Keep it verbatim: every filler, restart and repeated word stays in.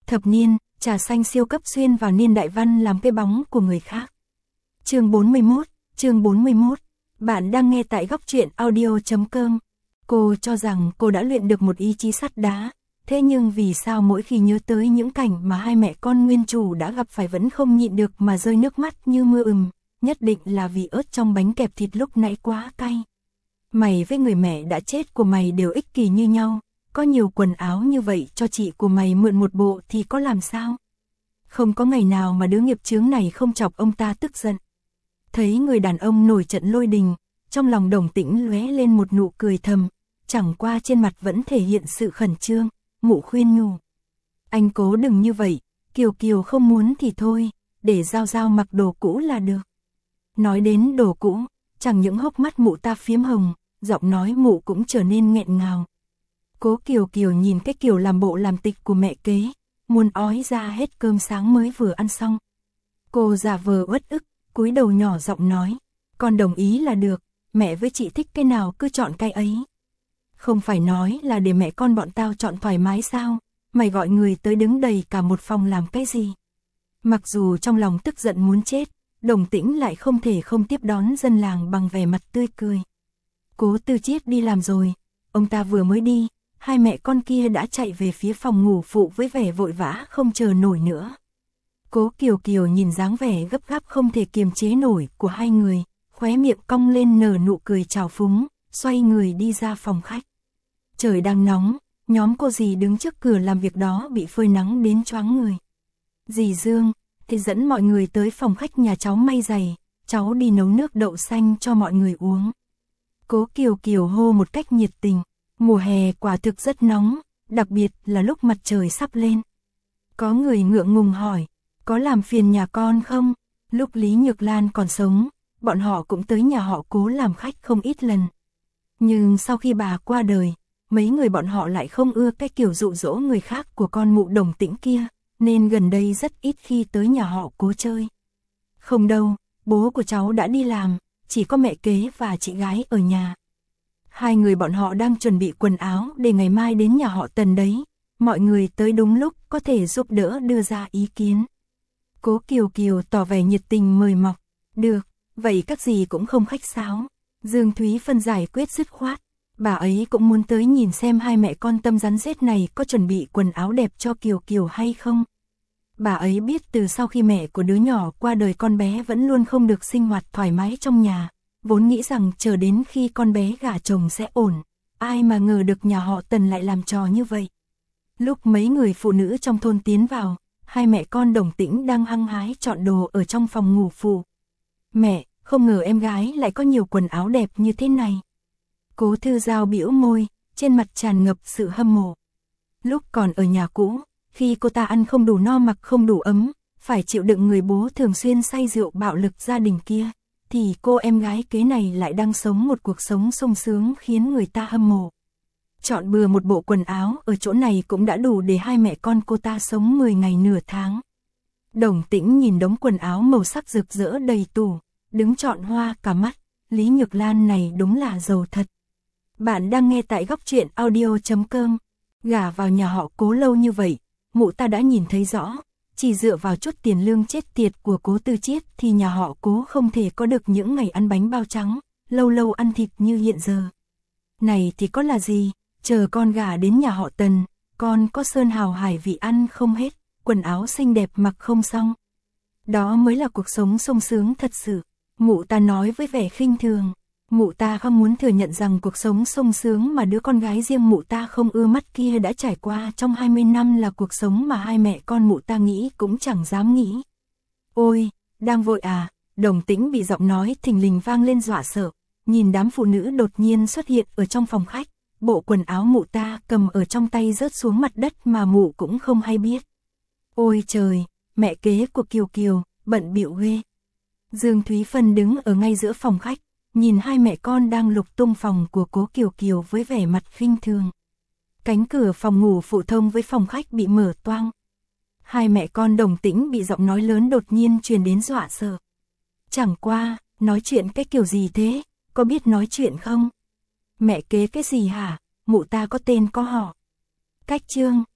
Thập niên, trà xanh siêu cấp xuyên vào niên đại văn làm cái bóng của người khác. Chương bốn mươi mốt, chương bốn mươi mốt. Bạn đang nghe tại góc truyện audio chấm com. Cô cho rằng cô đã luyện được một ý chí sắt đá, thế nhưng vì sao mỗi khi nhớ tới những cảnh mà hai mẹ con nguyên chủ đã gặp phải vẫn không nhịn được mà rơi nước mắt như mưa ừm, nhất định là vì ớt trong bánh kẹp thịt lúc nãy quá cay. Mày với người mẹ đã chết của mày đều ích kỷ như nhau, có nhiều quần áo như vậy cho chị của mày mượn một bộ thì có làm sao? Không có ngày nào mà đứa nghiệp chướng này không chọc ông ta tức giận. Thấy người đàn ông nổi trận lôi đình, trong lòng Đồng Tĩnh lóe lên một nụ cười thầm, chẳng qua trên mặt vẫn thể hiện sự khẩn trương, Mụ khuyên nhủ. Anh cố đừng như vậy, Kiều Kiều không muốn thì thôi, để Giao Giao mặc đồ cũ là được. Nói đến đồ cũ, chẳng những hốc mắt Mụ ta phiếm hồng, giọng nói Mụ cũng trở nên nghẹn ngào. Cố Kiều Kiều nhìn cái kiểu làm bộ làm tịch của mẹ kế, muốn ói ra hết cơm sáng mới vừa ăn xong. Cô giả vờ uất ức, cúi đầu nhỏ giọng nói, con đồng ý là được, mẹ với chị thích cái nào cứ chọn cái ấy. Không phải nói là để mẹ con bọn tao chọn thoải mái sao, mày gọi người tới đứng đầy cả một phòng làm cái gì. Mặc dù trong lòng tức giận muốn chết, Đồng Tĩnh lại không thể không tiếp đón dân làng bằng vẻ mặt tươi cười. Cố Tư Chiết đi làm rồi, ông ta vừa mới đi, hai mẹ con kia đã chạy về phía phòng ngủ phụ với vẻ vội vã không chờ nổi nữa. Cố Kiều Kiều nhìn dáng vẻ gấp gáp không thể kiềm chế nổi của hai người, khóe miệng cong lên nở nụ cười trào phúng, xoay người đi ra phòng khách. Trời đang nóng, nhóm cô dì đứng trước cửa làm việc đó bị phơi nắng đến choáng người. Dì Dương thì dẫn mọi người tới phòng khách nhà cháu may giày, cháu đi nấu nước đậu xanh cho mọi người uống. Cố Kiều Kiều hô một cách nhiệt tình, mùa hè quả thực rất nóng, đặc biệt là lúc mặt trời sắp lên. Có người ngượng ngùng hỏi, có làm phiền nhà con không? Lúc Lý Nhược Lan còn sống, bọn họ cũng tới nhà họ Cố làm khách không ít lần. Nhưng sau khi bà qua đời, mấy người bọn họ lại không ưa cái kiểu dụ dỗ người khác của con Mụ Đồng Tĩnh kia, nên gần đây rất ít khi tới nhà họ Cố chơi. Không đâu, bố của cháu đã đi làm, chỉ có mẹ kế và chị gái ở nhà. Hai người bọn họ đang chuẩn bị quần áo để ngày mai đến nhà họ Tần đấy, mọi người tới đúng lúc có thể giúp đỡ đưa ra ý kiến. Cố Kiều Kiều tỏ vẻ nhiệt tình mời mọc, được, vậy các dì cũng không khách sáo. Dương Thúy Phân giải quyết dứt khoát, bà ấy cũng muốn tới nhìn xem hai mẹ con tâm rắn rết này có chuẩn bị quần áo đẹp cho Kiều Kiều hay không. Bà ấy biết từ sau khi mẹ của đứa nhỏ qua đời con bé vẫn luôn không được sinh hoạt thoải mái trong nhà, vốn nghĩ rằng chờ đến khi con bé gả chồng sẽ ổn, ai mà ngờ được nhà họ Tần lại làm trò như vậy. Lúc mấy người phụ nữ trong thôn tiến vào, hai mẹ con Đồng Tĩnh đang hăng hái chọn đồ ở trong phòng ngủ phụ. Mẹ, không ngờ em gái lại có nhiều quần áo đẹp như thế này. Cố Thư Giao bĩu môi, trên mặt tràn ngập sự hâm mộ. Lúc còn ở nhà cũ, khi cô ta ăn không đủ no mặc không đủ ấm, phải chịu đựng người bố thường xuyên say rượu bạo lực gia đình kia, thì cô em gái kế này lại đang sống một cuộc sống sung sướng khiến người ta hâm mộ. Chọn bừa một bộ quần áo ở chỗ này cũng đã đủ để hai mẹ con cô ta sống mười ngày nửa tháng. Đồng Tĩnh nhìn đống quần áo màu sắc rực rỡ đầy tủ, đứng trọn hoa cả mắt, Lý Nhược Lan này đúng là giàu thật. Bạn đang nghe tại góc truyện audio chấm com. Gả vào nhà họ Cố lâu như vậy, Mụ ta đã nhìn thấy rõ, chỉ dựa vào chút tiền lương chết tiệt của Cố Tư Chiết thì nhà họ Cố không thể có được những ngày ăn bánh bao trắng, lâu lâu ăn thịt như hiện giờ. Này thì có là gì, chờ con gả đến nhà họ Tần, con có sơn hào hải vị ăn không hết, quần áo xinh đẹp mặc không xong. Đó mới là cuộc sống sung sướng thật sự. Mụ ta nói với vẻ khinh thường. Mụ ta không muốn thừa nhận rằng cuộc sống sung sướng mà đứa con gái riêng mụ ta không ưa mắt kia đã trải qua trong hai mươi năm là cuộc sống mà hai mẹ con mụ ta nghĩ cũng chẳng dám nghĩ. Ôi, đang vội à? Đồng Tĩnh bị giọng nói thình lình vang lên dọa sợ, nhìn đám phụ nữ đột nhiên xuất hiện ở trong phòng khách, bộ quần áo mụ ta cầm ở trong tay rớt xuống mặt đất mà mụ cũng không hay biết. Ôi trời, mẹ kế của Kiều Kiều, bận bịu ghê. Dương Thúy Phân đứng ở ngay giữa phòng khách, nhìn hai mẹ con đang lục tung phòng của Cố Kiều Kiều với vẻ mặt khinh thường. Cánh cửa phòng ngủ phụ thông với phòng khách bị mở toang. Hai mẹ con Đồng Tĩnh bị giọng nói lớn đột nhiên truyền đến dọa sợ. Chẳng qua, nói chuyện cái kiểu gì thế, có biết nói chuyện không? Mẹ kế cái gì hả, mụ ta có tên có họ. Cách chương.